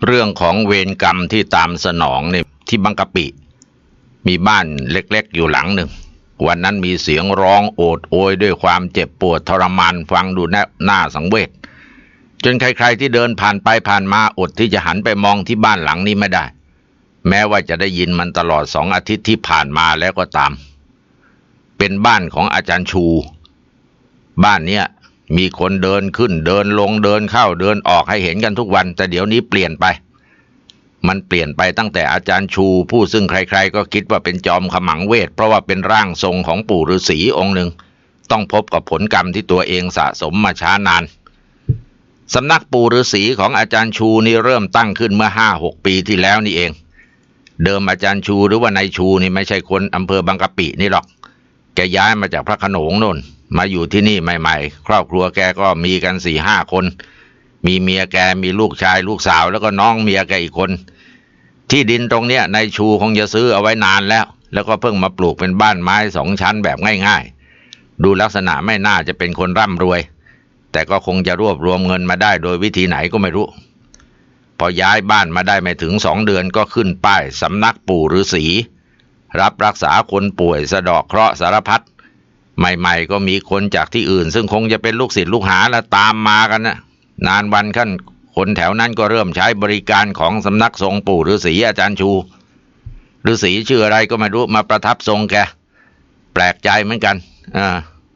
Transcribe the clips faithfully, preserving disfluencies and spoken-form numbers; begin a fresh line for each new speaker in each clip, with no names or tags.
เรื่องของเวรกรรมที่ตามสนองเนี่ยที่บางกะปิมีบ้านเล็กๆอยู่หลังหนึ่งวันนั้นมีเสียงร้องโอดโอยด้วยความเจ็บปวดทรมานฟังดูน่าสังเวชจนใครๆที่เดินผ่านไปผ่านมาอดที่จะหันไปมองที่บ้านหลังนี้ไม่ได้แม้ว่าจะได้ยินมันตลอดสองอาทิตย์ที่ผ่านมาแล้วก็ตามเป็นบ้านของอาจารย์ชูบ้านเนี้ยมีคนเดินขึ้นเดินลงเดินเข้าเดินออกให้เห็นกันทุกวันแต่เดี๋ยวนี้เปลี่ยนไปมันเปลี่ยนไปตั้งแต่อาจารย์ชูผู้ซึ่งใครๆก็คิดว่าเป็นจอมขมังเวทเพราะว่าเป็นร่างทรงของปู่ฤาษีองค์หนึ่งต้องพบกับผลกรรมที่ตัวเองสะสมมาช้านานสำนักปู่ฤาษีของอาจารย์ชูนี่เริ่มตั้งขึ้นเมื่อห้าหกปีที่แล้วนี่เองเดิมอาจารย์ชูหรือว่านายชูนี่ไม่ใช่คนอำเภอบางกะปินี่หรอกแกย้ายมาจากพระโขนงโน่นมาอยู่ที่นี่ใหม่ๆครอบครัวแกก็มีกันสี่ห้าคนมีเมียแกมีลูกชายลูกสาวแล้วก็น้องเมียแกอีกคนที่ดินตรงเนี้ยนายชูคงจะซื้อเอาไว้นานแล้วแล้วก็เพิ่งมาปลูกเป็นบ้านไม้สองชั้นแบบง่ายๆดูลักษณะไม่น่าจะเป็นคนร่ำรวยแต่ก็คงจะรวบรวมเงินมาได้โดยวิธีไหนก็ไม่รู้พอย้ายบ้านมาได้ไม่ถึงสองเดือนก็ขึ้นป้ายสำนักปู่ฤาษีรับรักษาคนป่วยสะเดาะเคราะห์สารพัดใหม่ๆก็มีคนจากที่อื่นซึ่งคงจะเป็นลูกศิษย์ลูกหาแล้วตามมากันนะนานวันขั้นคนแถวนั้นก็เริ่มใช้บริการของสำนักทรงปู่ฤาษีอาจารย์ชูฤาษีชื่ออะไรก็ไม่รู้มาประทับทรงแกแปลกใจเหมือนกันอ่า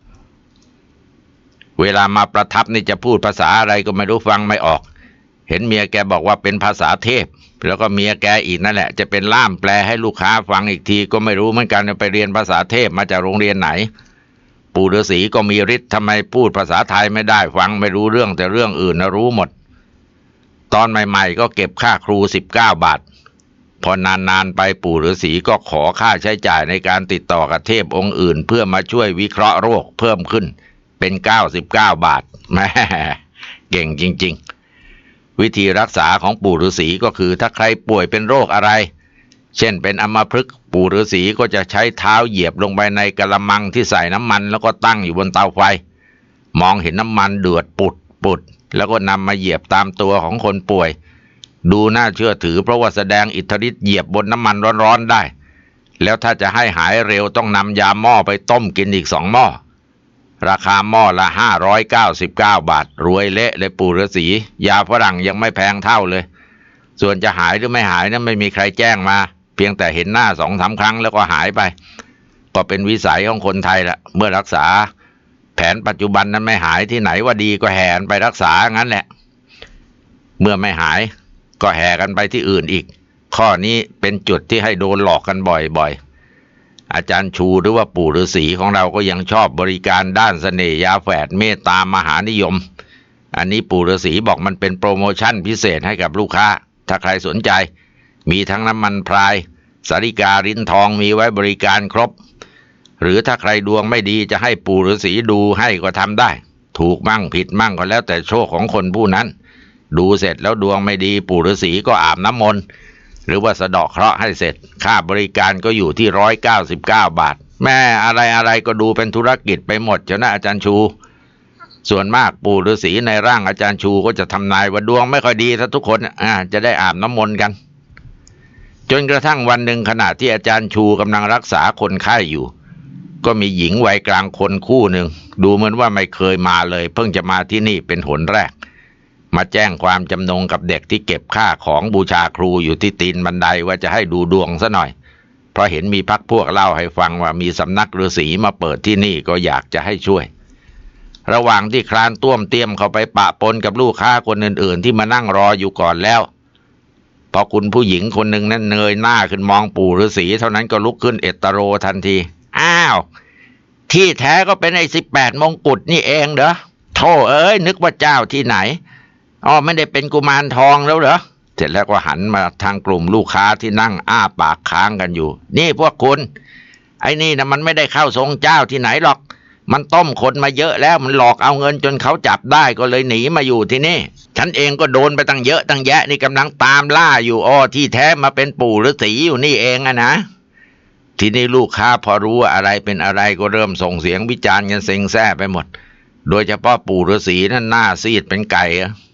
เวลามาประทับนี่จะพูดภาษาอะไรก็ไม่รู้ฟังไม่ออกเห็นเมียแกบอกว่าเป็นภาษาเทพแล้วก็เมียแกอีกนั่นแหละจะเป็นล่ามแปลให้ลูกค้าฟังอีกทีก็ไม่รู้เหมือนกันไปเรียนภาษาเทพมาจากโรงเรียนไหนปู่ฤาษีก็มีฤทธิ์ทำไมพูดภาษาไทยไม่ได้ฟังไม่รู้เรื่องแต่เรื่องอื่นนะรู้หมดตอนใหม่ๆก็เก็บค่าครูสิบเก้าบาทพอนานๆไปปู่ฤาษีก็ขอค่าใช้จ่ายในการติดต่อกับเทพองค์อื่นเพื่อมาช่วยวิเคราะห์โรคเพิ่มขึ้นเป็นเก้าสิบเก้าบาทแหมเก่งจริงๆวิธีรักษาของปู่ฤาษีก็คือถ้าใครป่วยเป็นโรคอะไรเช่นเป็นอัมพฤกษ์ปู่ฤาษีก็จะใช้เท้าเหยียบลงไปในกะละมังที่ใส่น้ำมันแล้วก็ตั้งอยู่บนเตาไฟมองเห็นน้ำมันเดือดปุดปุดแล้วก็นำมาเหยียบตามตัวของคนป่วยดูน่าเชื่อถือเพราะว่าแสดงอิทธิฤทธิ์เหยียบบนน้ำมันร้อนๆได้แล้วถ้าจะให้หายเร็วต้องนำยาหม้อไปต้มกินอีกสองหม้อราคาหม้อละห้าร้อยเก้าสิบเก้าบาทรวยเละเลยปู่ฤาษียาฝรั่งยังไม่แพงเท่าเลยส่วนจะหายหรือไม่หายนั้นไม่มีใครแจ้งมาเพียงแต่เห็นหน้าสองสามครั้งแล้วก็หายไปก็เป็นวิสัยของคนไทยละเมื่อรักษาแผนปัจจุบันนั้นไม่หายที่ไหนว่าดีก็แห่ไปรักษางั้นแหละเมื่อไม่หายก็แห่กันไปที่อื่นอีกข้อนี้เป็นจุดที่ให้โดนหลอกกันบ่อยๆอาจารย์ชูหรือว่าปู่ฤาษีของเราก็ยังชอบบริการด้านเสน่ห์ยาแฝดเมตตามหานิยมอันนี้ปู่ฤาษีบอกมันเป็นโปรโมชั่นพิเศษให้กับลูกค้าถ้าใครสนใจมีทั้งน้ำมันพรายสาริกาลิ้นทองมีไว้บริการครบหรือถ้าใครดวงไม่ดีจะให้ปู่ฤาษีดูให้ก็ทำได้ถูกมั่งผิดมั่งก็แล้วแต่โชคของคนผู้นั้นดูเสร็จแล้วดวงไม่ดีปู่ฤาษีก็อาบน้ำมนต์หรือว่าสะเดาะเคราะห์ให้เสร็จค่าบริการก็อยู่ที่ร้อยเก้าสิบเก้าบาทแม่อะไรอะไรก็ดูเป็นธุรกิจไปหมดเจ้านะอาจารย์ชูส่วนมากปู่ฤาษีในร่างอาจารย์ชูก็จะทำนายว่าดวงไม่ค่อยดีถ้าทุกคนอ่าจะได้อาบน้ำมนต์กันจนกระทั่งวันหนึ่งขณะที่อาจารย์ชูกำลังรักษาคนไข้อยู่ก็มีหญิงวัยกลางคนคู่หนึ่งดูเหมือนว่าไม่เคยมาเลยเพิ่งจะมาที่นี่เป็นหนแรกมาแจ้งความจำนงกับเด็กที่เก็บค่าของบูชาครูอยู่ที่ตีนบันไดว่าจะให้ดูดวงซะหน่อยเพราะเห็นมีพรรคพวกเล่าให้ฟังว่ามีสำนักฤาษีมาเปิดที่นี่ก็อยากจะให้ช่วยระหว่างที่คลานต้วมเตี้ยมเข้าไปปะปนกับลูกค้าคนอื่นๆที่มานั่งรออยู่ก่อนแล้วพอคุณผู้หญิงคนหนึ่งนั้นเงยหน้าขึ้นมองปู่ฤาษีเท่านั้นก็ลุกขึ้นเอตโรทันทีอ้าวที่แท้ก็เป็นไอ้สิบแปดมงกุฎนี่เองเหรอโธ่เอ้ยนึกว่าเจ้าที่ไหนอ๋อไม่ได้เป็นกุมารทองแล้วเหรอเสร็จแล้วก็หันมาทางกลุ่มลูกค้าที่นั่งอ้าปากค้างกันอยู่นี่พวกคุณไอ้นี่นะมันไม่ได้เข้าทรงเจ้าที่ไหนหรอกมันต้มคนมาเยอะแล้วมันหลอกเอาเงินจนเขาจับได้ก็เลยหนีมาอยู่ที่นี่ฉันเองก็โดนไปตั้งเยอะตั้งแยะนี่กำลังตามล่าอยู่อ้อที่แท้มาเป็นปู่ฤาษีอยู่นี่เองอะนะทีนี้ลูกค้าพอรู้ว่าอะไรเป็นอะไรก็เริ่มส่งเสียงวิจารณ์กันเซ็งแซ่ไปหมดโดยเฉพาะปู่ฤาษีนั่นหน้าซีดเป็นไก่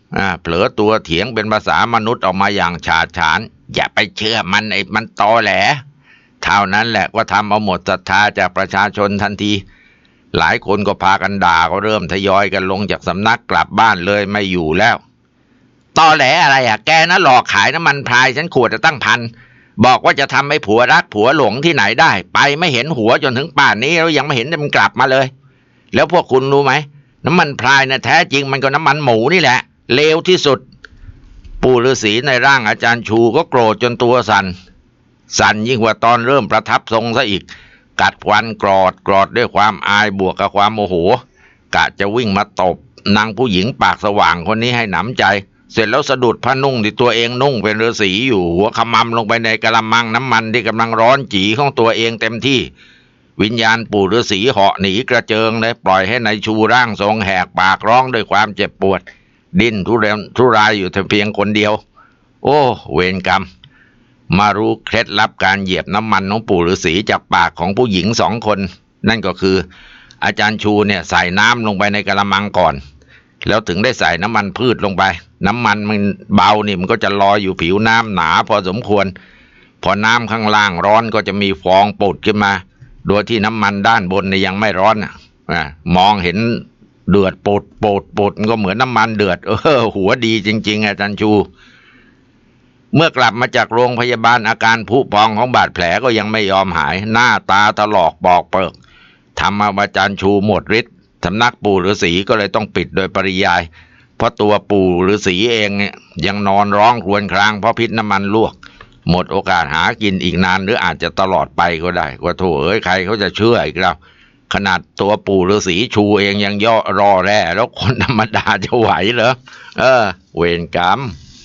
อ่าเผลอตัวเถียงเป็นภาษามนุษย์ออกมาอย่างฉาดฉานอย่าไปเชื่อมันไอ้มันตอแหลเท่านั้นแหละว่าทำเอาหมดศรัทธาจากประชาชนทันทีหลายคนก็พากันด่าก็เริ่มทยอยกันลงจากสำนักกลับบ้านเลยไม่อยู่แล้วตอแหลอะไรอ่ะแกนะหลอกขายน้ำมันพรายฉันขวดจะตั้งพันบอกว่าจะทำให้ผัวรักผัวหลงที่ไหนได้ไปไม่เห็นหัวจนถึงป่านนี้แล้วยังไม่เห็นมันกลับมาเลยแล้วพวกคุณรู้ไหมน้ำมันพรายนะแท้จริงมันก็น้ำมันหมูนี่แหละเลวที่สุดปู่ฤาษีในร่างอาจารย์ชูก็โกรธจนตัวสั่นสั่นยิ่งกว่าตอนเริ่มประทับทรงซะอีกกัดฟันกรอดกรอดด้วยความอายบวกกับความโมโหกะจะวิ่งมาตบนางผู้หญิงปากสว่างคนนี้ให้หนำใจเสร็จแล้วสะดุดผ้านุ่งที่ตัวเองนุ่งเป็นฤาษีอยู่หัวขมำลงไปในกะละมังน้ำมันที่กำลังร้อนจี๋ของตัวเองเต็มที่วิญญาณปู่ฤาษีเหาะหนีกระเจิงเลยปล่อยให้นายชูร่างทรงแหกปากร้องด้วยความเจ็บปวดดิ้นทุเรศทุรายอยู่แต่เพียงคนเดียวโอ้เวรกรรมมารู้เคล็ดลับการเหยียบน้ำมันของปู่ฤาษีจากปากของผู้หญิงสองคนนั่นก็คืออาจารย์ชูเนี่ยใส่น้ำลงไปในกะละมังก่อนแล้วถึงได้ใส่น้ำมันพืชลงไปน้ำมันมันเบานี่มันก็จะลอยอยู่ผิวน้ำหนาพอสมควรพอน้ำข้างล่างร้อนก็จะมีฟองปุดขึ้นมาโดยที่น้ำมันด้านบนเนี่ยยังไม่ร้อนอ่ะมองเห็นเดือดปุดปุดปุดมันก็เหมือนน้ำมันเดือดเออหัวดีจริงๆอาจารย์ชูเมื่อกลับมาจากโรงพยาบาลอาการผุพองของบาดแผลก็ยังไม่ยอมหายหน้าตาถลอกปอกเปิกทำเอาอาจารย์ชูหมดฤทธิ์สำนักปู่ฤาษีก็เลยต้องปิดโดยปริยายเพราะตัวปู่ฤาษีเองเนี่ยยังนอนร้องครวญครางเพราะพิษน้ำมันลวกหมดโอกาสหากินอีกนานหรืออาจจะตลอดไปก็ได้ว่าโถเอ้ยใครเขาจะเชื่ออีกแล้วขนาดตัวปู่ฤาษีชูเองยังย่อรอแร่แล้วคนธรรมดาจะไหวเหรอเออเวรกรรม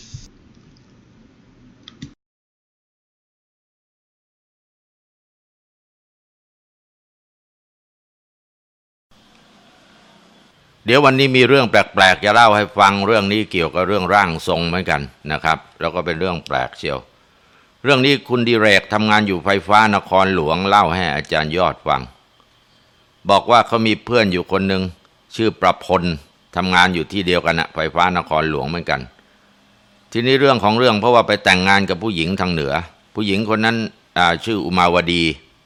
เดี๋ยววันนี้มีเรื่องแปลกๆจะเล่าให้ฟังเรื่องนี้เกี่ยวกับเรื่องร่างทรงเหมือนกันนะครับแล้วก็เป็นเรื่องแปลกเชียวเรื่องนี้คุณดิเรกทำงานอยู่ไฟฟ้านครหลวงเล่าให้อาจารย์ยอดฟังบอกว่าเขามีเพื่อนอยู่คนหนึ่งชื่อประพลทำงานอยู่ที่เดียวกันนะไฟฟ้านครหลวงเหมือนกันทีนี้เรื่องของเรื่องเพราะว่าไปแต่งงานกับผู้หญิงทางเหนือผู้หญิงคนนั้นชื่ออุมาวดี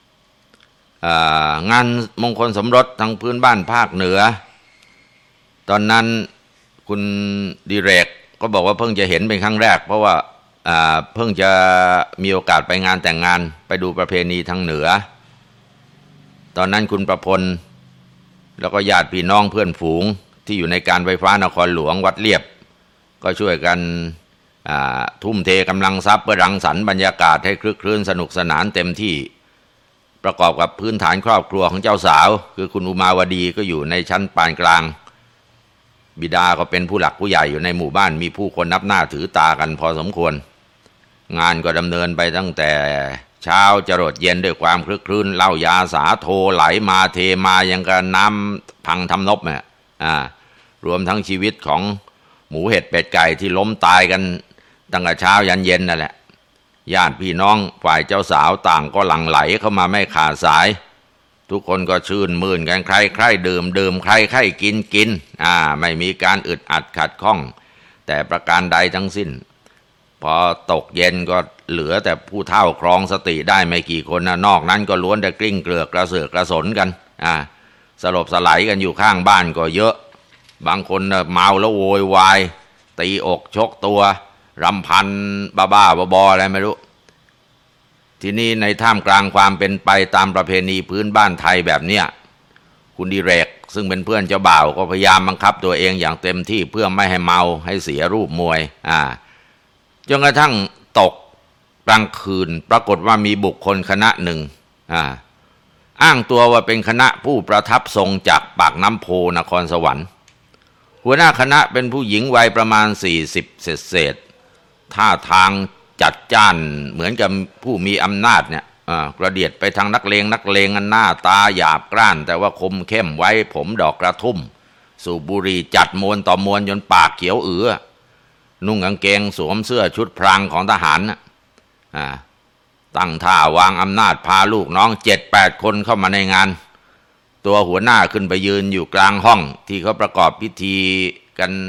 งานมงคลสมรสทางพื้นบ้านภาคเหนือตอนนั้นคุณดิเรกก็บอกว่าเพิ่งจะเห็นเป็นครั้งแรกเพราะว่าเพิ่งจะมีโอกาสไปงานแต่งงานไปดูประเพณีทางเหนือตอนนั้นคุณประพลแล้วก็ญาติพี่น้องเพื่อนฝูงที่อยู่ในการไฟฟ้านครหลวงวัดเลียบก็ช่วยกันทุ่มเทกำลังทรัพย์เพื่อรังสรรค์บรรยากาศให้คลึกคลื้นสนุกสนานเต็มที่ประกอบกับพื้นฐานครอบครัวของเจ้าสาวคือคุณอุมาวดีก็อยู่ในชั้นปานกลางบิดาก็เป็นผู้หลักผู้ใหญ่อยู่ในหมู่บ้านมีผู้คนนับหน้าถือตากันพอสมควรงานก็ดำเนินไปตั้งแต่เช้าจรดเย็นด้วยความคลึกคลื้นเหล้ายาสาโทไหลมาเทมายังกับน้ำพังทำนบเนี่ยอ่ารวมทั้งชีวิตของหมูเห็ดเป็ดไก่ที่ล้มตายกันตั้งแต่เช้ายันเย็นนั่นแหละญาติพี่น้องฝ่ายเจ้าสาวต่างก็หลั่งไหลเข้ามาไม่ขาดสายทุกคนก็ชื่นมื่นกันใครใครดื่มดื่มใครใครกินกินอ่าไม่มีการอึดอัดขัดข้องแต่ประการใดทั้งสิ้นพอตกเย็นก็เหลือแต่ผู้เฒ่าครองสติได้ไม่กี่คนนะนอกนั้นก็ล้วนแต่กลิ้งเกลือกกระเสือกกระสนกันอ่าสลบสลายกันอยู่ข้างบ้านก็เยอะบางคนเมาแล้วโวยวายตีอกชกตัวรำพันบ้าๆบอๆอะไรไม่รู้ทีนี้ในท่ามกลางความเป็นไปตามประเพณีพื้นบ้านไทยแบบเนี้ยคุณดิเรกซึ่งเป็นเพื่อนเจ้าบ่าวก็พยายามบังคับตัวเองอย่างเต็มที่เพื่อไม่ให้เมาให้เสียรูปมวยอ่าจนกระทั่งตกกลางคืนปรากฏว่ามีบุคคลคณะหนึ่งอ่าอ้างตัวว่าเป็นคณะผู้ประทับทรงจากปากน้ำโพนครสวรรค์หัวหน้าคณะเป็นผู้หญิงวัยประมาณสี่สิบเศษๆท่าทางจัดจ้านเหมือนกับผู้มีอำนาจเนี่ยกระเดียดไปทางนักเลงนักเลงหน้าตาหยาบกร้านแต่ว่าคมเข้มไว้ผมดอกกระทุ่มสูบบุหรี่จัดมวนต่อมวนจนปากเขียวเอือนุ่งกางเกงสวมเสื้อชุดพรางของทหารตั้งท่าวางอำนาจพาลูกน้องเจ็ดแปดคนเข้ามาในงานตัวหัวหน้าขึ้นไปยืนอยู่กลางห้องที่เขาประกอบพิธีกัน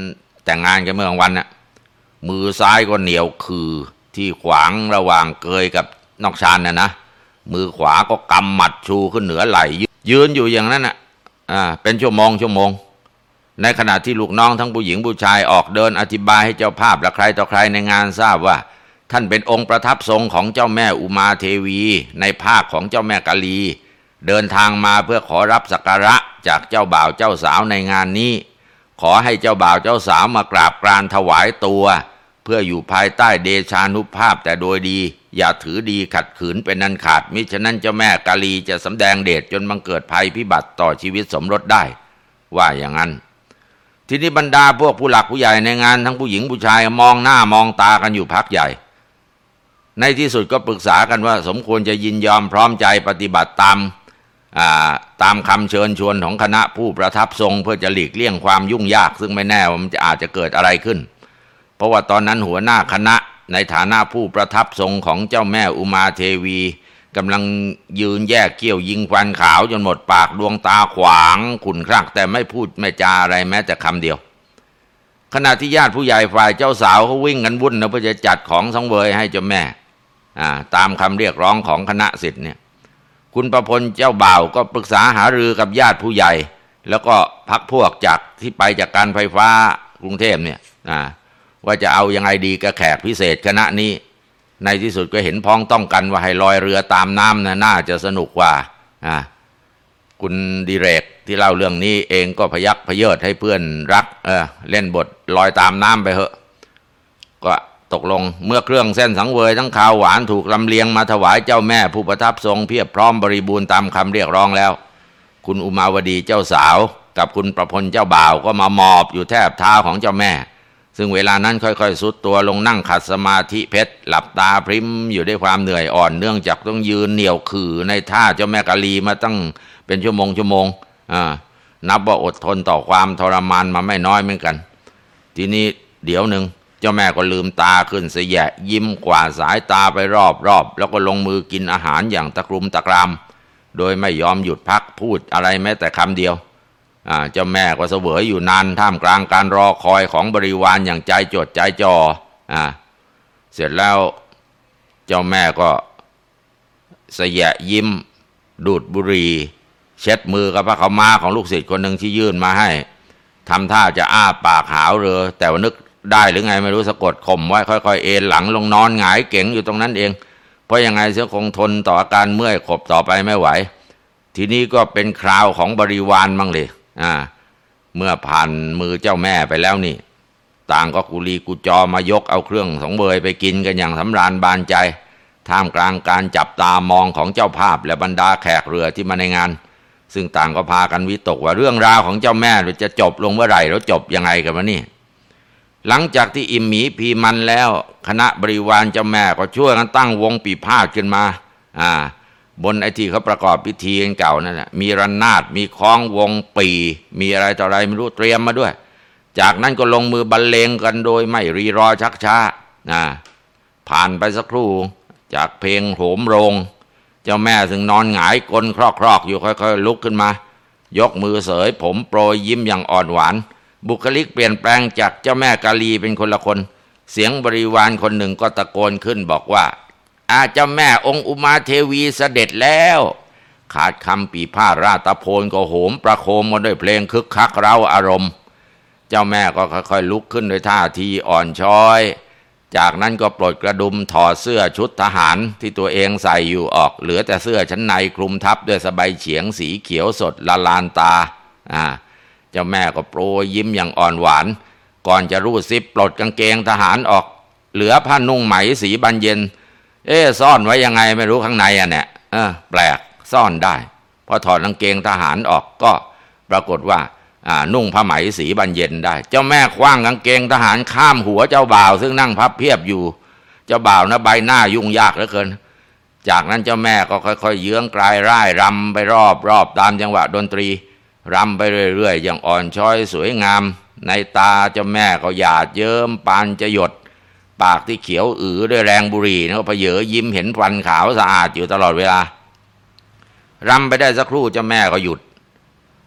แต่งงานกันเมื่อกลางวันน่ะมือซ้ายก็เหนียวคือที่ขวางระหว่างเกยกับนอกชานน่ะนะมือขวาก็กำหมัดชูขึ้นเหนือไหล่ยืนอยู่อย่างนั้นน่ะอ่าเป็นชั่วโมงชั่วโมงในขณะที่ลูกน้องทั้งผู้หญิงผู้ชายออกเดินอธิบายให้เจ้าภาพและใครต่อใครในงานทราบว่าท่านเป็นองค์ประทับทรงของเจ้าแม่อุมาเทวีในภาคของเจ้าแม่กาลีเดินทางมาเพื่อขอรับสักการะจากเจ้าบ่าวเจ้าสาวในงานนี้ขอให้เจ้าบ่าวเจ้าสาวมากราบกรานถวายตัวเพื่ออยู่ภายใต้เดชานุภาพแต่โดยดีอย่าถือดีขัดขืนเป็นนันขาดมิฉะนั้นเจ้าแม่กาลีจะสำแดงเดชจนบังเกิดภัยพิบัติต่อชีวิตสมรสได้ว่าอย่างนั้นทีนี้บรรดาพวกผู้หลักผู้ใหญ่ในงานทั้งผู้หญิงผู้ชายมองหน้ามองตากันอยู่พักใหญ่ในที่สุดก็ปรึกษากันว่าสมควรจะยินยอมพร้อมใจปฏิบัติตามตามคำเชิญชวนของคณะผู้ประทับทรงเพื่อจะหลีกเลี่ยงความยุ่งยากซึ่งไม่แน่ว่ามันจะอาจจะเกิดอะไรขึ้นเพราะว่าตอนนั้นหัวหน้าคณะในฐานะผู้ประทับทรงของเจ้าแม่อุมาเทวีกำลังยืนแยกเกี้ยวยิงฟันขาวจนหมดปากดวงตาขวางขุ่นครั่งแต่ไม่พูดไม่จาอะไรแม้แต่คำเดียวขณะที่ญาติผู้ใหญ่ฝ่ายเจ้าสาวเขาวิ่งกันวุ่นนะเพื่อจะจัดของสังเวยให้เจ้าแม่ตามคำเรียกร้องของคณะศิษย์เนี่ยคุณประพลเจ้าบ่าวก็ปรึกษาหารือกับญาติผู้ใหญ่แล้วก็พักพวกจากที่ไปจากการไฟฟ้ากรุงเทพเนี่ยว่าจะเอายังไงดีกับแขกพิเศษคณะนี้ในที่สุดก็เห็นพ้องต้องกันว่าให้ลอยเรือตามน้ำนะน่าจะสนุกกว่าคุณดิเรกที่เล่าเรื่องนี้เองก็พยักพเยิดให้เพื่อนรักเออเล่นบทลอยตามน้ำไปเหอะก็ตกลงเมื่อเครื่องเส้นสังเวยทั้งข้าวหวานถูกลำเลียงมาถวายเจ้าแม่ผู้ประทับทรงเพียบพร้อมบริบูรณ์ตามคำเรียกร้องแล้วคุณอุมาวดีเจ้าสาวกับคุณประพลเจ้าบ่าวก็มาหมอบอยู่แทบเท้าของเจ้าแม่ซึ่งเวลานั้นค่อยๆสุดตัวลงนั่งขัดสมาธิเพชรหลับตาพริมอยู่ด้วยความเหนื่อยอ่อนเนื่องจากต้องยืนเหนี่ยวขื่อในท่าเจ้าแม่กาลีมาตั้งเป็นชั่วโมงชั่วโมงอ่านับว่าอดทนต่อความทรมานมาไม่น้อยเหมือนกันทีนี้เดี๋ยวหนึ่งเจ้าแม่ก็ลืมตาขึ้นเสยะยิ้มกว่าสายตาไปรอบๆแล้วก็ลงมือกินอาหารอย่างตะกรุมตะกรามโดยไม่ยอมหยุดพักพูดอะไรแม้แต่คำเดียวเจ้าแม่ก็เสวยอยู่นานท่ามกลางการรอคอยของบริวารอย่างใจจดใจจ่ออ่าเสร็จแล้วเจ้าแม่ก็เสยะยิ้มดูดบุหรี่เช็ดมือกับพระขาวม้าของลูกศิษย์คนหนึ่งที่ยื่นมาให้ทำท่าจะอ้าปากหาวเรือแต่ว่านึกได้หรือไงไม่รู้สะกดข่มไว้ค่อยๆเอนหลังลงนอนหงายเก๋งอยู่ตรงนั้นเองเพราะยังไงเสียคงทนต่ออาการเมื่อยขบต่อไปไม่ไหวทีนี้ก็เป็นคราวของบริวารมั่งเลยอ่าเมื่อผ่านมือเจ้าแม่ไปแล้วนี่ต่างก็กุลีกุจอมายกเอาเครื่องสังเวยไปกินกันอย่างสำราญบานใจท่ามกลางการจับตามองของเจ้าภาพและบรรดาแขกเรือที่มาในงานซึ่งต่างก็พากันวิตกว่าเรื่องราวของเจ้าแม่จะจบลงเมื่อไหร่แล้วจบยังไงกันวะนี่หลังจากที่อิ่มหมีพีมันแล้วคณะบริวารเจ้าแม่ก็ช่วยกันตั้งวงปีพาดขึ้นมาอ่าบนไอ้ที่เขาประกอบพิธีกันเก่านั่นแหละมีระนาดมีคล้องวงปีมีอะไรต่ออะไรไม่รู้เตรียมมาด้วยจากนั้นก็ลงมือบรรเลงกันโดยไม่รีรอชักช้าอ่าผ่านไปสักครู่จากเพลงโหมโรงเจ้าแม่ซึ่งนอนหงายกลนครอกๆอยู่ค่อยๆลุกขึ้นมายกมือเสยผมโปรยยิ้มอย่างอ่อนหวานบุคลิกเปลี่ยนแปลงจากเจ้าแม่กาลีเป็นคนละคนเสียงบริวารคนหนึ่งก็ตะโกนขึ้นบอกว่าอาเจ้าแม่องค์อุมาเทวีเสด็จแล้วขาดคำปีพาทราตะโพนก็โหมประโคมมาด้วยเพลงคึกคักเร้าอารมณ์เจ้าแม่ก็ค่อยๆลุกขึ้นด้วยท่าทีอ่อนช้อยจากนั้นก็ปลดกระดุมถอดเสื้อชุดทหารที่ตัวเองใส่อยู่ออกเหลือแต่เสื้อชั้นในคลุมทับด้วยสบายเฉียงสีเขียวสดละลานตาอ่าเจ้าแม่ก็โปรยยิ้มอย่างอ่อนหวานก่อนจะรูดซิปปลดกางเกงทหารออกเหลือผ้านุ่งไหมสีบานเย็นเอ๊ะซ่อนไว้ยังไงไม่รู้ข้างในอ่ะเนี่ยเออแปลกซ่อนได้พอถอดกางเกงทหารออกก็ปรากฏว่าอ่านุ่งผ้าไหมสีบานเย็นได้เจ้าแม่คว้างกางเกงทหารข้ามหัวเจ้าบ่าวซึ่งนั่งพับเพียบอยู่เจ้าบ่าวนะใบหน้ายุ่งยากเหลือเกินจากนั้นเจ้าแม่ก็ค่อยๆเยื้องกลายร่ายรำไปรอบๆตามจังหวะดนตรีรำไปเรื่อยๆอย่างอ่อนช้อยสวยงามในตาเจ้าแม่ก็หยาดเยิ้มปานจะหยดปากที่เขียวอือด้วยแรงบุหรี่นะก็เผยยิ้มเห็นฟันขาวสะอาดอยู่ตลอดเวลารำไปได้สักครู่เจ้าแม่ก็หยุด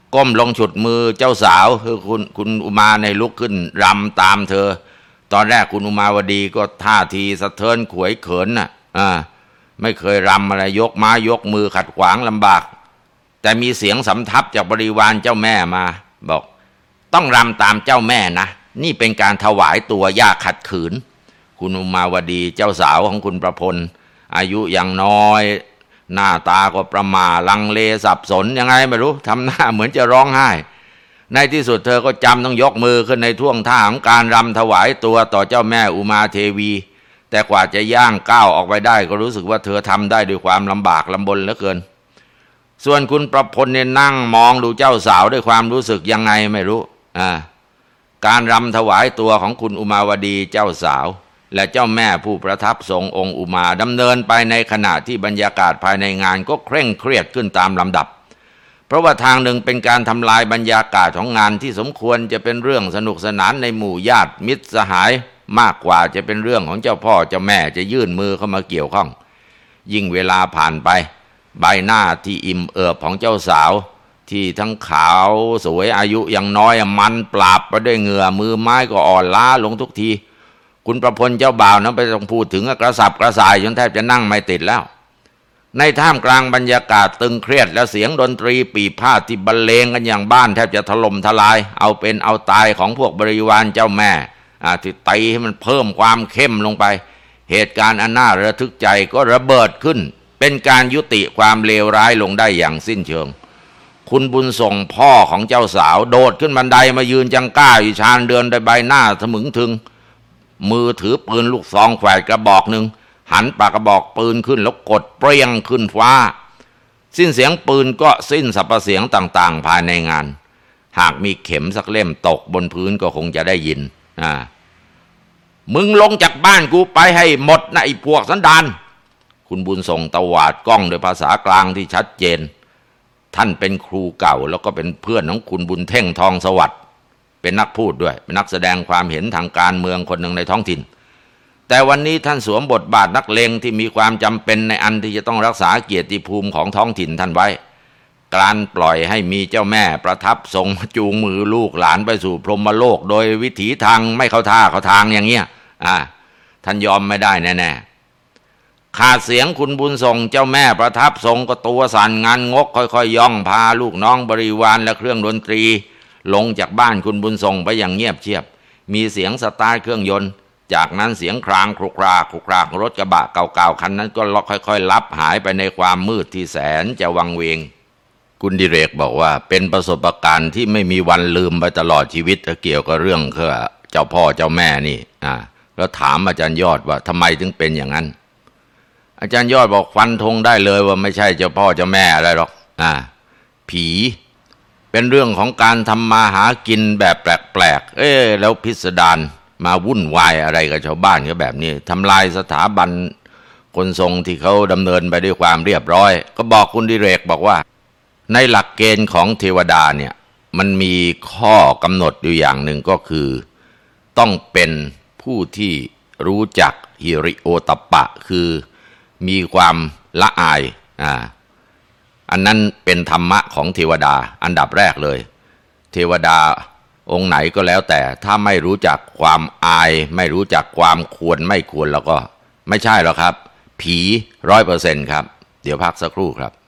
ก้มลงฉุดมือเจ้าสาวคือคุณคุณอุมาในลุกขึ้นรำตามเธอตอนแรกคุณอุมาวดีก็ท่าทีสะเทินขวยเขินน่ะอ่าไม่เคยรำอะไรยกไม้ยกมือขัดขวางลำบากแต่มีเสียงสำทับจากบริวารเจ้าแม่มาบอกต้องรำตามเจ้าแม่นะนี่เป็นการถวายตัวอย่าขัดขืนคุณอุมาวดีเจ้าสาวของคุณประพลอายุยังน้อยหน้าตาก็ประหม่าลังเลสับสนยังไงไม่รู้ทำหน้าเหมือนจะร้องไห้ในที่สุดเธอก็จำต้องยกมือขึ้นในท่วงท่าของการรำถวายตัวต่อเจ้าแม่อุมาเทวีแต่กว่าจะย่างก้าวออกไปได้ก็รู้สึกว่าเธอทำได้ด้วยความลำบากลำบนเหลือเกินส่วนคุณประพลเนี่ยนั่งมองดูเจ้าสาวด้วยความรู้สึกยังไงไม่รู้อ่าการรำถวายตัวของคุณอุมาวดีเจ้าสาวและเจ้าแม่ผู้ประทับทรงองค์อุมาดำเนินไปในขณะที่บรรยากาศภายในงานก็เคร่งเครียดขึ้นตามลำดับเพราะว่าทางหนึ่งเป็นการทำลายบรรยากาศของงานที่สมควรจะเป็นเรื่องสนุกสนานในหมู่ญาติมิตรสหายมากกว่าจะเป็นเรื่องของเจ้าพ่อเจ้าแม่จะยื่นมือเข้ามาเกี่ยวข้องยิ่งเวลาผ่านไปใบหน้าที่อิ่มเอิบของเจ้าสาวที่ทั้งขาวสวยอายุยังน้อยมันปราบไปด้วยเหงื่อมือไม้ก็อ่อนล้าลงทุกทีคุณประพลเจ้าบ่าวนั้นไปต้องพูดถึงกระสับกระส่ายจนแทบจะนั่งไม่ติดแล้วในท่ามกลางบรรยากาศตึงเครียดและเสียงดนตรีปีพาทที่บรรเลงกันอย่างบ้านแทบจะถล่มทลายเอาเป็นเอาตายของพวกบริวารเจ้าแม่ที่ตีให้มันเพิ่มความเข้มลงไปเหตุการณ์อันน่าระทึกใจก็ระเบิดขึ้นเป็นการยุติความเลวร้ายลงได้อย่างสิ้นเชิงคุณบุญส่งพ่อของเจ้าสาวโดดขึ้นบันไดมายืนจังก้าอยู่ชานเดือนด้วยใบหน้าทะมึงถึงมือถือปืนลูกซองแขวนกระบอกหนึ่งหันปากกระบอกปืนขึ้นแล้วกดเปรี้ยงขึ้นฟ้าสิ้นเสียงปืนก็สิ้นสรรพเสียงต่างๆภายในงานหากมีเข็มสักเล่มตกบนพื้นก็คงจะได้ยินอ่ามึงลงจากบ้านกูไปให้หมดนะไอ้พวกสันดานคุณบุญส่งตวาดกล้องด้วยภาษากลางที่ชัดเจนท่านเป็นครูเก่าแล้วก็เป็นเพื่อนของคุณบุญเท่งทองสวัสดิ์เป็นนักพูดด้วยเป็นนักแสดงความเห็นทางการเมืองคนหนึ่งในท้องถิ่นแต่วันนี้ท่านสวมบทบาทนักเลงที่มีความจำเป็นในอันที่จะต้องรักษาเกียรติภูมิของท้องถิ่นท่านไว้การปล่อยให้มีเจ้าแม่ประทับทรงจูงมือลูกหลานไปสู่พรหมโลกโดยวิถีทางไม่เข้าท่าเข้าทางอย่างเงี้ยอ่าท่านยอมไม่ได้แน่ๆขาดเสียงคุณบุญส่งเจ้าแม่ประทับทรงก็ตัวสั่นงานงกค่อยๆย่องพาลูกน้องบริวารและเครื่องดนตรีลงจากบ้านคุณบุญส่งไปอย่างเงียบเชียบมีเสียงสตาร์ทเครื่องยนต์จากนั้นเสียงครางครุกรากครุกรากรถกระบะเก่าๆคันนั้นก็ล็อกค่อยๆลับหายไปในความมืดที่แสนจะวังเวงคุณดิเรกบอกว่าเป็นประสบการณ์ที่ไม่มีวันลืมไปตลอดชีวิตเกี่ยวกับเรื่องเจ้าพ่อเจ้าแม่นี่อ่าแล้วถามอาจารย์ยอดว่าทำไมถึงเป็นอย่างนั้นอาจารย์ยอดบอกฟันธงได้เลยว่าไม่ใช่เจ้าพ่อเจ้าแม่อะไรหรอกอ่าผีเป็นเรื่องของการทำมาหากินแบบแปลกๆเอ๊ะแล้วพิสดารมาวุ่นวายอะไรกับชาวบ้านเขาแบบนี้ทำลายสถาบันคนทรงที่เขาดำเนินไปด้วยความเรียบร้อยก็บอกคุณดิเรกบอกว่าในหลักเกณฑ์ของเทวดาเนี่ยมันมีข้อกำหนดอยู่อย่างหนึ่งก็คือต้องเป็นผู้ที่รู้จักหิริโอตัปปะคือมีความละอายอ่าอันนั้นเป็นธรรมะของเทวดาอันดับแรกเลยเทวดาองค์ไหนก็แล้วแต่ถ้าไม่รู้จักความอายไม่รู้จักความควรไม่ควรแล้วก็ไม่ใช่หรอกครับผีร้อยเปอร์เซ็นต์ครับเดี๋ยวพักสักครู่ครับ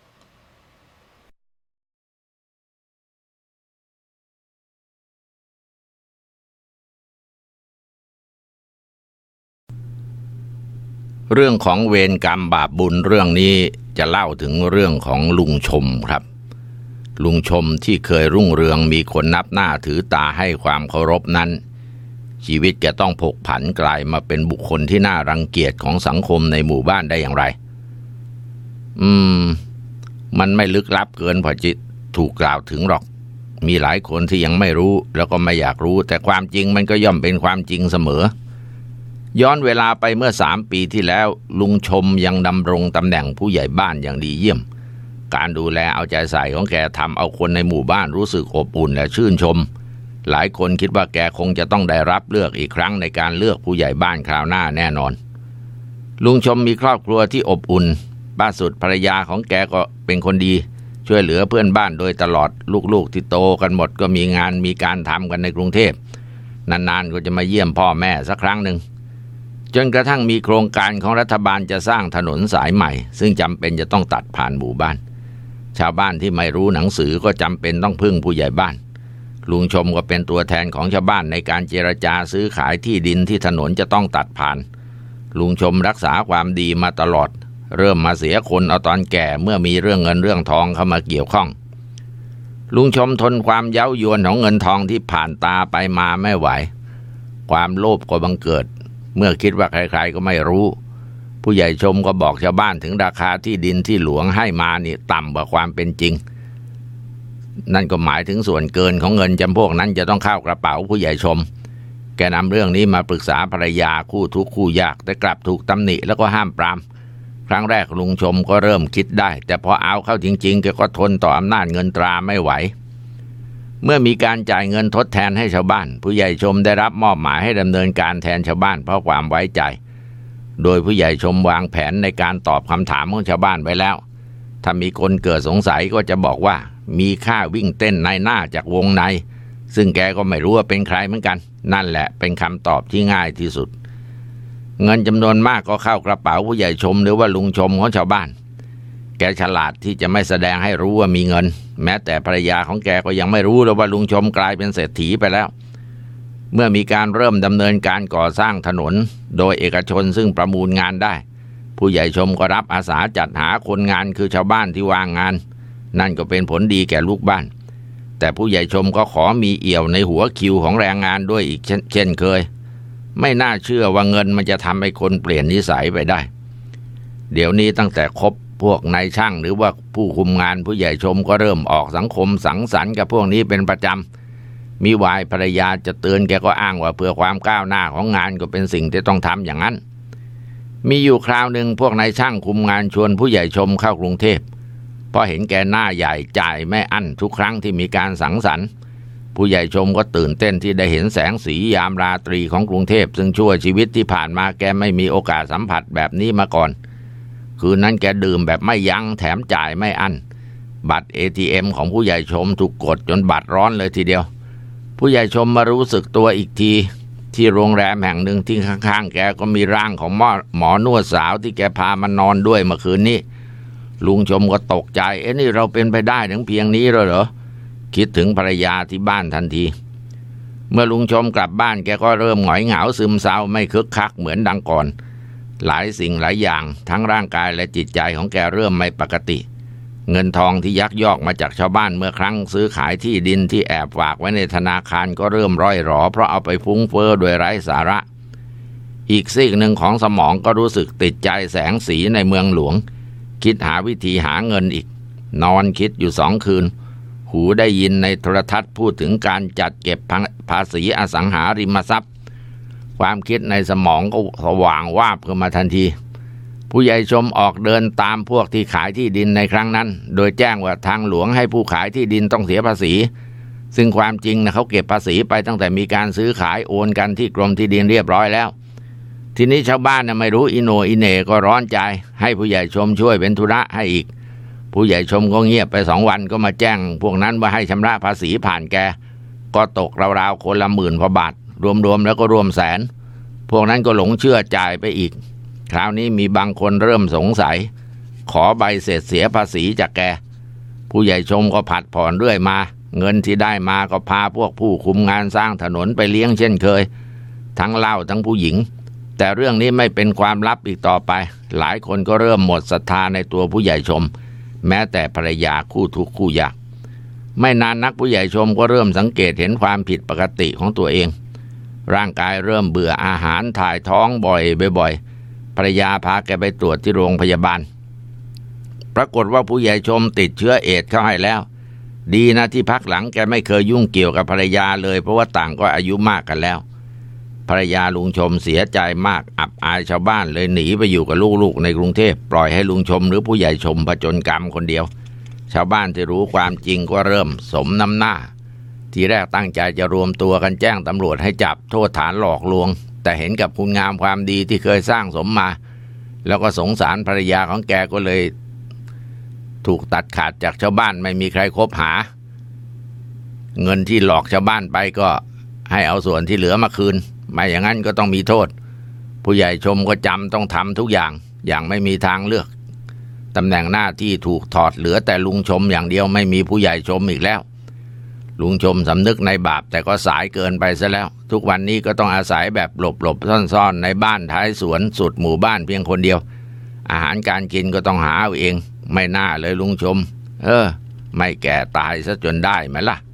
เรื่องของเวรกรรมบาปบุญเรื่องนี้จะเล่าถึงเรื่องของลุงชมครับลุงชมที่เคยรุ่งเรืองมีคนนับหน้าถือตาให้ความเคารพนั้นชีวิตแกต้องผกผันกลายมาเป็นบุคคลที่น่ารังเกียจของสังคมในหมู่บ้านได้อย่างไรอืมมันไม่ลึกลับเกินพอจิตถูกกล่าวถึงหรอกมีหลายคนที่ยังไม่รู้แล้วก็ไม่อยากรู้แต่ความจริงมันก็ย่อมเป็นความจริงเสมอย้อนเวลาไปเมื่อสามปีที่แล้วลุงชมยังดำรงตำแหน่งผู้ใหญ่บ้านอย่างดีเยี่ยมการดูแลเอาใจใส่ของแกทำเอาคนในหมู่บ้านรู้สึกอบอุ่นและชื่นชมหลายคนคิดว่าแกคงจะต้องได้รับเลือกอีกครั้งในการเลือกผู้ใหญ่บ้านคราวหน้าแน่นอนลุงชมมีครอบครัวที่อบอุ่นป้าสุดภรรยาของแกก็เป็นคนดีช่วยเหลือเพื่อนบ้านโดยตลอดลูกๆที่โตกันหมดก็มีงานมีการทำกันในกรุงเทพนานๆก็จะมาเยี่ยมพ่อแม่สักครั้งหนึ่งจนกระทั่งมีโครงการของรัฐบาลจะสร้างถนนสายใหม่ซึ่งจำเป็นจะต้องตัดผ่านหมู่บ้านชาวบ้านที่ไม่รู้หนังสือก็จำเป็นต้องพึ่งผู้ใหญ่บ้านลุงชมก็เป็นตัวแทนของชาวบ้านในการเจรจาซื้อขายที่ดินที่ถนนจะต้องตัดผ่านลุงชมรักษาความดีมาตลอดเริ่มมาเสียคนเอาตอนแก่เมื่อมีเรื่องเงินเรื่องทองเข้ามาเกี่ยวข้องลุงชมทนความเย้ายวนของเงินทองที่ผ่านตาไปมาไม่ไหวความโลภก็บังเกิดเมื่อคิดว่าใครๆก็ไม่รู้ผู้ใหญ่ชมก็บอกชาวบ้านถึงราคาที่ดินที่หลวงให้มานี่ต่ำกว่าความเป็นจริงนั่นก็หมายถึงส่วนเกินของเงินจำพวกนั้นจะต้องเข้ากระเป๋าผู้ใหญ่ชมแกนำเรื่องนี้มาปรึกษาภรรยาคู่ทุกข์คู่ยากแต่กลับถูกตำหนิแล้วก็ห้ามปรามครั้งแรกลุงชมก็เริ่มคิดได้แต่พอเอาเข้าจริงๆแกก็ทนต่ออำนาจเงินตราไม่ไหวเมื่อมีการจ่ายเงินทดแทนให้ชาวบ้านผู้ใหญ่ชมได้รับมอบหมายให้ดำเนินการแทนชาวบ้านเพราะความไว้ใจโดยผู้ใหญ่ชมวางแผนในการตอบคำถามของชาวบ้านไว้แล้วถ้ามีคนเกิดสงสัยก็จะบอกว่ามีค่าวิ่งเต้นในหน้าจากวงในซึ่งแกก็ไม่รู้ว่าเป็นใครเหมือนกันนั่นแหละเป็นคำตอบที่ง่ายที่สุดเงินจำนวนมากก็เข้ากระเป๋าผู้ใหญ่ชมหรือว่าลุงชมของชาวบ้านแกฉลาดที่จะไม่แสดงให้รู้ว่ามีเงินแม้แต่ภรรยาของแกก็ยังไม่รู้เลยว่าลุงชมกลายเป็นเศรษฐีไปแล้วเมื่อมีการเริ่มดำเนินการก่อสร้างถนนโดยเอกชนซึ่งประมูลงานได้ผู้ใหญ่ชมก็รับอาสาจัดหาคนงานคือชาวบ้านที่ว่างงานนั่นก็เป็นผลดีแก่ลูกบ้านแต่ผู้ใหญ่ชมก็ขอมีเอี่ยวในหัวคิวของแรงงานด้วยอีกเช่นเคยไม่น่าเชื่อว่าเงินมันจะทำให้คนเปลี่ยนนิสัยไปได้เดี๋ยวนี้ตั้งแต่คบพวกนายช่างหรือว่าผู้คุมงานผู้ใหญ่ชมก็เริ่มออกสังคมสังสรรค์กับพวกนี้เป็นประจำมีวายภรรยาจะเตือนแกก็อ้างว่าเพื่อความก้าวหน้าของงานก็เป็นสิ่งที่ต้องทำอย่างนั้นมีอยู่คราวหนึ่งพวกนายช่างคุมงานชวนผู้ใหญ่ชมเข้ากรุงเทพเพราะเห็นแกหน้าใหญ่จ่ายไม่อั้นทุกครั้งที่มีการสังสรรค์ผู้ใหญ่ชมก็ตื่นเต้นที่ได้เห็นแสงสียามราตรีของกรุงเทพซึ่งชั่วชีวิตที่ผ่านมาแกไม่มีโอกาสสัมผัสแบบนี้มาก่อนคืนนั้นแกดื่มแบบไม่ยั้งแถมจ่ายไม่อั้นบัตร เอ ที เอ็ม ของผู้ใหญ่ชมถูกกดจนบัตรร้อนเลยทีเดียวผู้ใหญ่ชมมารู้สึกตัวอีกทีที่โรงแรมแห่งหนึ่งที่ข้างๆแกก็มีร่างของหมอหมอนวดสาวที่แกพามานอนด้วยเมื่อคืนนี้ลุงชมก็ตกใจเอ๊ะนี่เราเป็นไปได้ถึงเพียงนี้เลยเหรอคิดถึงภรรยาที่บ้านทันทีเมื่อลุงชมกลับบ้านแกก็เริ่มหงอยเหงาซึมเศร้าไม่คึกคักเหมือนดังก่อนหลายสิ่งหลายอย่างทั้งร่างกายและจิตใจของแกเริ่มไม่ปกติเงินทองที่ยักยอกมาจากชาวบ้านเมื่อครั้งซื้อขายที่ดินที่แอบฝากไว้ในธนาคารก็เริ่มร่อยหรอเพราะเอาไปฟุ้งเฟ้อโดยไร้สาระอีกซีกหนึ่งของสมองก็รู้สึกติดใจแสงสีในเมืองหลวงคิดหาวิธีหาเงินอีกนอนคิดอยู่สองคืนหูได้ยินในโทรทัศน์พูดถึงการจัดเก็บภาษีอสังหาริมทรัพย์ความคิดในสมองก็สว่างวาบขึ้นมาทันทีผู้ใหญ่ชมออกเดินตามพวกที่ขายที่ดินในครั้งนั้นโดยแจ้งว่าทางหลวงให้ผู้ขายที่ดินต้องเสียภาษีซึ่งความจริงนะเขาเก็บภาษีไปตั้งแต่มีการซื้อขายโอนกันที่กรมที่ดินเรียบร้อยแล้วทีนี้ชาวบ้านนะไม่รู้อิโนอิเน่ก็ร้อนใจให้ผู้ใหญ่ชมช่วยเป็นธุระให้อีกผู้ใหญ่ชมก็เงียบไปสองวันก็มาแจ้งพวกนั้นว่าให้ชำระภาษีผ่านแกก็ตกราวๆคนละหมื่นกว่าบาทรวมๆแล้วก็รวมแสนพวกนั้นก็หลงเชื่อจ่ายไปอีกคราวนี้มีบางคนเริ่มสงสัยขอใบเสร็จเสียภาษีจากแกผู้ใหญ่ชมก็ผัดผ่อนเรื่อยมาเงินที่ได้มาก็พาพวกผู้คุมงานสร้างถนนไปเลี้ยงเช่นเคยทั้งเหล้าทั้งผู้หญิงแต่เรื่องนี้ไม่เป็นความลับอีกต่อไปหลายคนก็เริ่มหมดศรัทธาในตัวผู้ใหญ่ชมแม้แต่ภรรยาคู่ทุกข์คู่ยากไม่นานนักผู้ใหญ่ชมก็เริ่มสังเกตเห็นความผิดปกติของตัวเองร่างกายเริ่มเบื่ออาหารถ่ายท้องบ่อยบ่อยภรรยาพาแกไปตรวจที่โรงพยาบาลปรากฏว่าผู้ใหญ่ชมติดเชื้อเอดส์เข้าให้แล้วดีนะที่พักหลังแกไม่เคยยุ่งเกี่ยวกับภรรยาเลยเพราะว่าต่างก็อายุมากกันแล้วภรรยาลุงชมเสียใจมากอับอายชาวบ้านเลยหนีไปอยู่กับลูกๆในกรุงเทพปล่อยให้ลุงชมหรือผู้ใหญ่ชมผจญกรรมคนเดียวชาวบ้านที่รู้ความจริงก็เริ่มสมน้ำหน้าทีแรกตั้งใจจะรวมตัวกันแจ้งตำรวจให้จับโทษฐานหลอกลวงแต่เห็นกับคุณงามความดีที่เคยสร้างสมมาแล้วก็สงสารภรรยาของแกก็เลยถูกตัดขาดจากชาวบ้านไม่มีใครคบหาเงินที่หลอกชาวบ้านไปก็ให้เอาส่วนที่เหลือมาคืนไม่อย่างนั้นก็ต้องมีโทษผู้ใหญ่ชมก็จำต้องทำทุกอย่างอย่างไม่มีทางเลือกตำแหน่งหน้าที่ถูกถอดเหลือแต่ลุงชมอย่างเดียวไม่มีผู้ใหญ่ชมอีกแล้วลุงชมสำนึกในบาปแต่ก็สายเกินไปซะแล้วทุกวันนี้ก็ต้องอาศัยแบบหลบๆซ่อนๆในบ้านท้ายสวนสุดหมู่บ้านเพียงคนเดียวอาหารการกินก็ต้องหาเอาเองไม่น่าเลยลุงชมเออไม่แก่ตายซะจนได้ไหมล่ะ